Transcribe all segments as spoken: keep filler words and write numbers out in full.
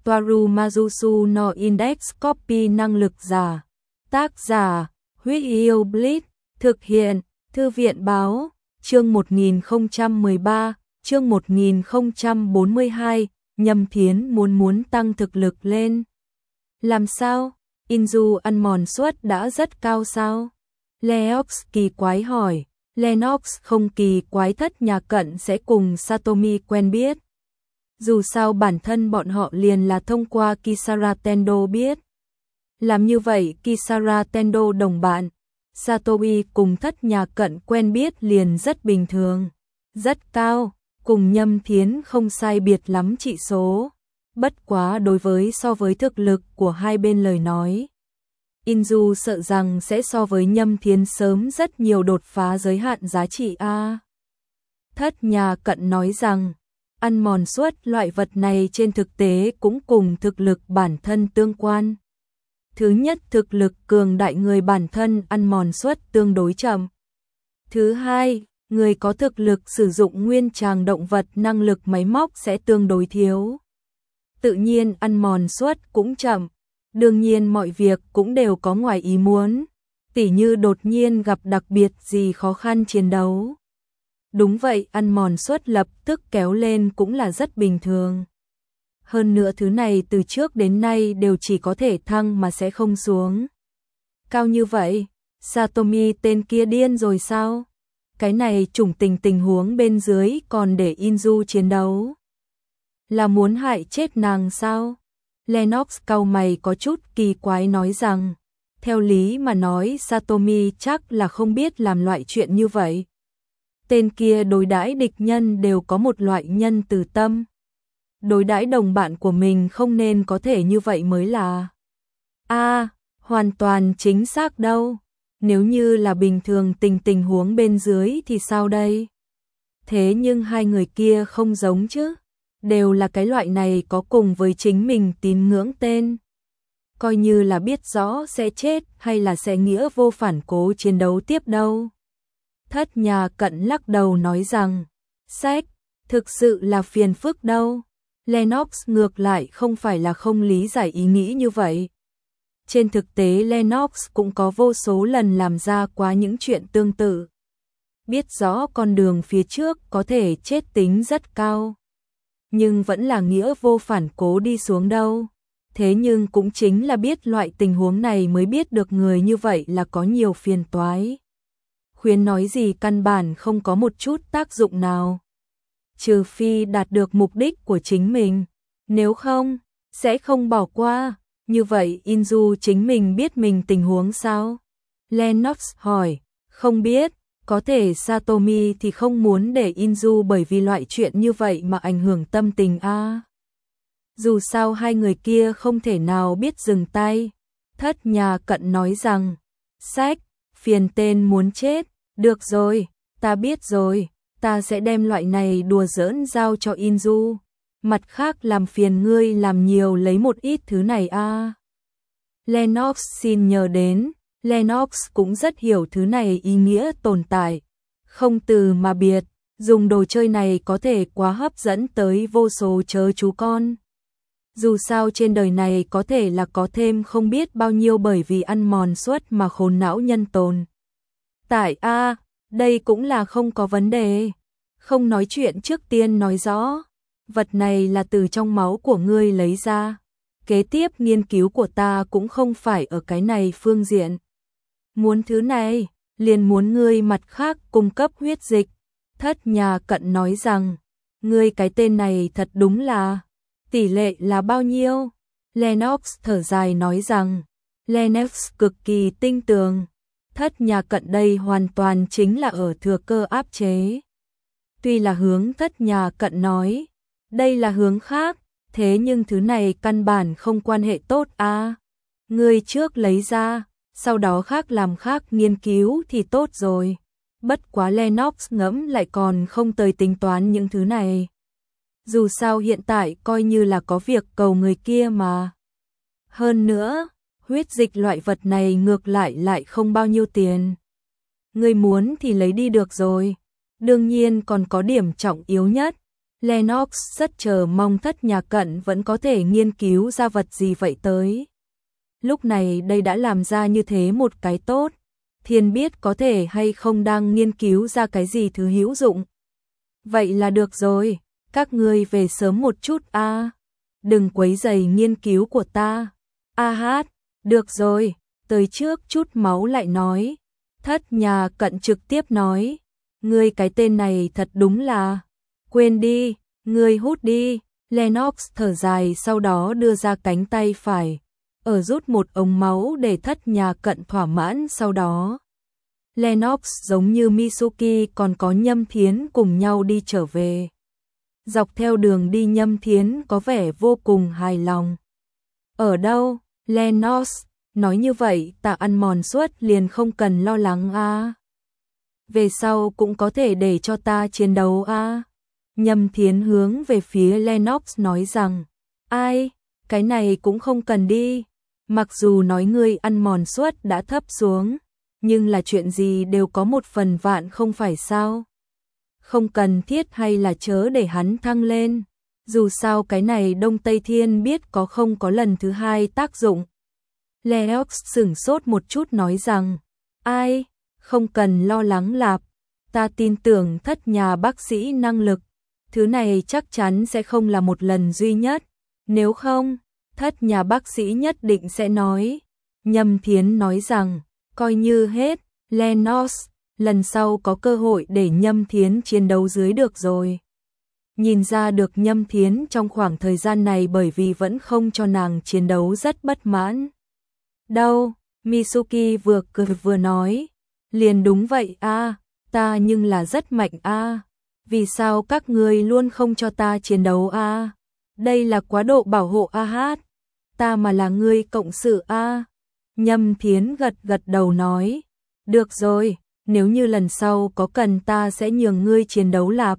Toaru Majusu no Index Copy năng lực giả. Tác giả, Huyết Yêu Blitz, thực hiện, Thư viện báo, chương một nghìn không trăm mười ba, chương một nghìn không trăm bốn mươi hai, Nhâm Thiến muốn muốn tăng thực lực lên. Làm sao? Inju ăn mòn suất đã rất cao sao? Leox kỳ quái hỏi. Lennox không kỳ quái, thất nhà cận sẽ cùng Satomi quen biết. Dù sao bản thân bọn họ liền là thông qua Kisara Tendo biết. Làm như vậy Kisara Tendo đồng bạn, Satomi cùng thất nhà cận quen biết liền rất bình thường, rất cao, cùng Nhâm Thiến không sai biệt lắm trị số. Bất quá đối với so với thực lực của hai bên lời nói, Inju sợ rằng sẽ so với Nhâm Thiến sớm rất nhiều đột phá giới hạn giá trị a. Thất nhà cận nói rằng, ăn mòn suất loại vật này trên thực tế cũng cùng thực lực bản thân tương quan. Thứ nhất, thực lực cường đại người bản thân ăn mòn suất tương đối chậm. Thứ hai, người có thực lực sử dụng nguyên tràng động vật năng lực máy móc sẽ tương đối thiếu. Tự nhiên ăn mòn suất cũng chậm. Đương nhiên mọi việc cũng đều có ngoài ý muốn, tỉ như đột nhiên gặp đặc biệt gì khó khăn chiến đấu. Đúng vậy, ăn mòn suất lập tức kéo lên cũng là rất bình thường. Hơn nữa thứ này từ trước đến nay đều chỉ có thể thăng mà sẽ không xuống. Cao như vậy, Satomi tên kia điên rồi sao? Cái này chủng tình tình huống bên dưới còn để Inju chiến đấu. Là muốn hại chết nàng sao? Lennox cau mày có chút kỳ quái nói rằng, theo lý mà nói Satomi chắc là không biết làm loại chuyện như vậy. Tên kia đối đãi địch nhân đều có một loại nhân từ tâm. Đối đãi đồng bạn của mình không nên có thể như vậy mới là. A, à, hoàn toàn chính xác đâu. Nếu như là bình thường tình tình huống bên dưới thì sao đây? Thế nhưng hai người kia không giống chứ. Đều là cái loại này có cùng với chính mình tín ngưỡng tên. Coi như là biết rõ sẽ chết hay là sẽ nghĩa vô phản cố chiến đấu tiếp đâu. Thất nhà cận lắc đầu nói rằng, sách, thực sự là phiền phức đâu. Lennox ngược lại không phải là không lý giải ý nghĩ như vậy. Trên thực tế Lennox cũng có vô số lần làm ra quá những chuyện tương tự. Biết rõ con đường phía trước có thể chết tính rất cao. Nhưng vẫn là nghĩa vô phản cố đi xuống đâu. Thế nhưng cũng chính là biết loại tình huống này mới biết được người như vậy là có nhiều phiền toái. Khuyến nói gì căn bản không có một chút tác dụng nào. Trừ phi đạt được mục đích của chính mình. Nếu không, sẽ không bỏ qua. Như vậy Inju chính mình biết mình tình huống sao? Lennox hỏi, không biết. Có thể Satomi thì không muốn để Inju bởi vì loại chuyện như vậy mà ảnh hưởng tâm tình a. À. Dù sao hai người kia không thể nào biết dừng tay. Thất nhà cận nói rằng, sách, phiền tên muốn chết, được rồi, ta biết rồi, ta sẽ đem loại này đùa giỡn giao cho Inju. Mặt khác làm phiền ngươi làm nhiều lấy một ít thứ này a. À. Lennox xin nhờ đến. Lennox cũng rất hiểu thứ này ý nghĩa tồn tại. Không từ mà biệt, dùng đồ chơi này có thể quá hấp dẫn tới vô số chớ chú con. Dù sao trên đời này có thể là có thêm không biết bao nhiêu bởi vì ăn mòn suất mà khốn não nhân tồn. Tại a, à, đây cũng là không có vấn đề. Không nói chuyện trước tiên nói rõ. Vật này là từ trong máu của ngươi lấy ra. Kế tiếp nghiên cứu của ta cũng không phải ở cái này phương diện. Muốn thứ này, liền muốn ngươi mặt khác cung cấp huyết dịch. Thất nhà cận nói rằng, ngươi cái tên này thật đúng là, tỷ lệ là bao nhiêu? Lennox thở dài nói rằng, Lennox cực kỳ tinh tường. Thất nhà cận đây hoàn toàn chính là ở thừa cơ áp chế. Tuy là hướng thất nhà cận nói, đây là hướng khác, thế nhưng thứ này căn bản không quan hệ tốt a. À. Ngươi trước lấy ra. Sau đó khác làm khác nghiên cứu thì tốt rồi. Bất quá Lennox ngẫm lại còn không tới tính toán những thứ này. Dù sao hiện tại coi như là có việc cầu người kia mà. Hơn nữa, huyết dịch loại vật này ngược lại lại không bao nhiêu tiền. Người muốn thì lấy đi được rồi. Đương nhiên còn có điểm trọng yếu nhất, Lennox rất chờ mong Thất Nhà Cận vẫn có thể nghiên cứu ra vật gì vậy tới. Lúc này đây đã làm ra như thế một cái tốt, thiên biết có thể hay không đang nghiên cứu ra cái gì thứ hữu dụng. Vậy là được rồi, các ngươi về sớm một chút a, à. Đừng quấy rầy nghiên cứu của ta. A hát, được rồi, tới trước chút máu lại nói. Thất Nhà Cận trực tiếp nói, ngươi cái tên này thật đúng là, quên đi, ngươi hút đi. Lennox thở dài sau đó đưa ra cánh tay phải, ở rút một ống máu để Thất Nhà Cận thỏa mãn. Sau đó Lennox giống như Mitsuki còn có Nhâm Thiến cùng nhau đi trở về. Dọc theo đường đi Nhâm Thiến có vẻ vô cùng hài lòng. Ở đâu, Lennox, nói như vậy ta ăn mòn suốt liền không cần lo lắng a. À. Về sau cũng có thể để cho ta chiến đấu a. À. Nhâm Thiến hướng về phía Lennox nói rằng, ai, cái này cũng không cần đi. Mặc dù nói ngươi ăn mòn suốt đã thấp xuống, nhưng là chuyện gì đều có một phần vạn không phải sao. Không cần thiết hay là chớ để hắn thăng lên. Dù sao cái này Đông Tây Thiên biết có không có lần thứ hai tác dụng. Lennox sửng sốt một chút nói rằng, ai, không cần lo lắng lạp, ta tin tưởng Thất Nhà bác sĩ năng lực, thứ này chắc chắn sẽ không là một lần duy nhất, nếu không, Thất Nhà bác sĩ nhất định sẽ nói. Nhâm Thiến nói rằng, coi như hết, Lennox, lần sau có cơ hội để Nhâm Thiến chiến đấu dưới được rồi. Nhìn ra được Nhâm Thiến trong khoảng thời gian này bởi vì vẫn không cho nàng chiến đấu rất bất mãn. Đâu, Mitsuki vừa cười vừa nói, liền đúng vậy a, à, ta nhưng là rất mạnh a, à. Vì sao các ngươi luôn không cho ta chiến đấu a? À? Đây là quá độ bảo hộ a hát, ta mà là ngươi cộng sự a. À? Nhâm Thiến gật gật đầu nói, được rồi, nếu như lần sau có cần ta sẽ nhường ngươi chiến đấu lạp.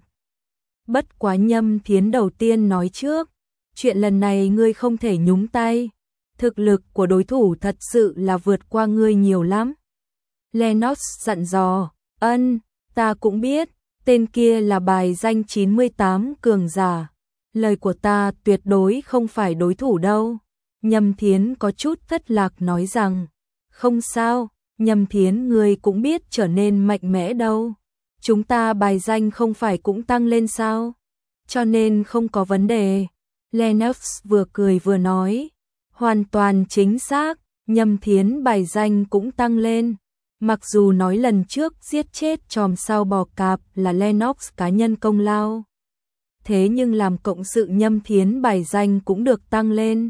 Bất quá Nhâm Thiến đầu tiên nói trước, chuyện lần này ngươi không thể nhúng tay, thực lực của đối thủ thật sự là vượt qua ngươi nhiều lắm. Lennox dặn dò, ân, ta cũng biết, tên kia là bài danh chín mươi tám cường giả, lời của ta tuyệt đối không phải đối thủ đâu. Nhâm Thiến có chút thất lạc nói rằng, không sao, Nhâm Thiến ngươi cũng biết trở nên mạnh mẽ đâu. Chúng ta bài danh không phải cũng tăng lên sao? Cho nên không có vấn đề. Lennox vừa cười vừa nói, hoàn toàn chính xác, Nhâm Thiến bài danh cũng tăng lên. Mặc dù nói lần trước giết chết chòm sao bò cạp là Lennox cá nhân công lao, thế nhưng làm cộng sự Nhâm Thiến bài danh cũng được tăng lên.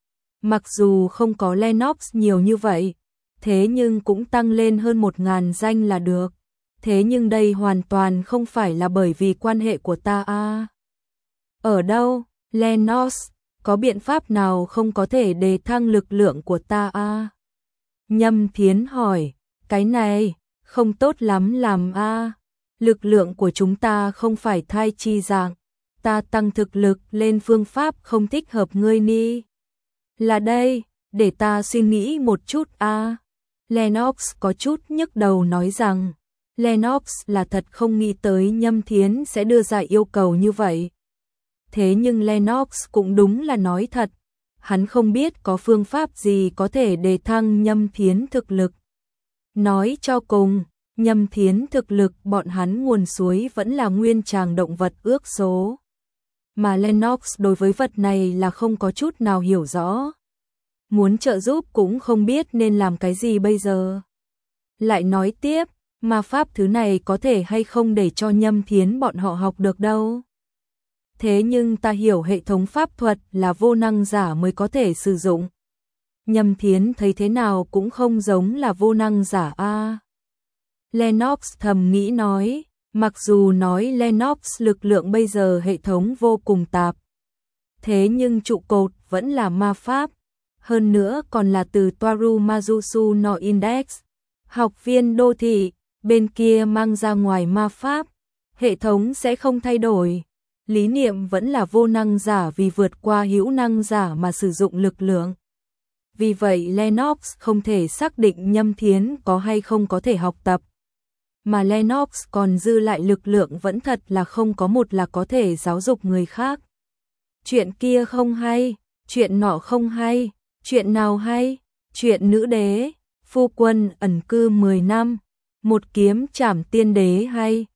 Mặc dù không có Lennox nhiều như vậy, thế nhưng cũng tăng lên hơn một ngàn danh là được. Thế nhưng đây hoàn toàn không phải là bởi vì quan hệ của ta a. À. Ở đâu, Lennox, có biện pháp nào không có thể đề thăng lực lượng của ta a? À? Nhâm Thiến hỏi, cái này, không tốt lắm làm a. À. Lực lượng của chúng ta không phải thai chi dạng, ta tăng thực lực lên phương pháp không thích hợp ngươi ni. Là đây, để ta suy nghĩ một chút a. À. Lennox có chút nhức đầu nói rằng, Lennox là thật không nghĩ tới Nhâm Thiến sẽ đưa ra yêu cầu như vậy. Thế nhưng Lennox cũng đúng là nói thật, hắn không biết có phương pháp gì có thể đề thăng Nhâm Thiến thực lực. Nói cho cùng, Nhâm Thiến thực lực bọn hắn nguồn suối vẫn là nguyên tràng động vật ước số. Mà Lennox đối với vật này là không có chút nào hiểu rõ. Muốn trợ giúp cũng không biết nên làm cái gì bây giờ. Lại nói tiếp, mà pháp thứ này có thể hay không để cho Nhâm Thiến bọn họ học được đâu. Thế nhưng ta hiểu hệ thống pháp thuật là vô năng giả mới có thể sử dụng. Nhâm Thiến thấy thế nào cũng không giống là vô năng giả a. À. Lennox thầm nghĩ nói, mặc dù nói Lennox lực lượng bây giờ hệ thống vô cùng tạp, thế nhưng trụ cột vẫn là ma pháp, hơn nữa còn là từ Toaru Majusu no Index, học viên đô thị, bên kia mang ra ngoài ma pháp, hệ thống sẽ không thay đổi. Lý niệm vẫn là vô năng giả vì vượt qua hữu năng giả mà sử dụng lực lượng. Vì vậy Lennox không thể xác định Nhâm Thiến có hay không có thể học tập. mà Lennox còn dư lại lực lượng vẫn thật là không có một là có thể giáo dục người khác. Chuyện kia không hay, chuyện nọ không hay, chuyện nào hay, chuyện nữ đế, phu quân ẩn cư mười năm, một kiếm trảm tiên đế hay.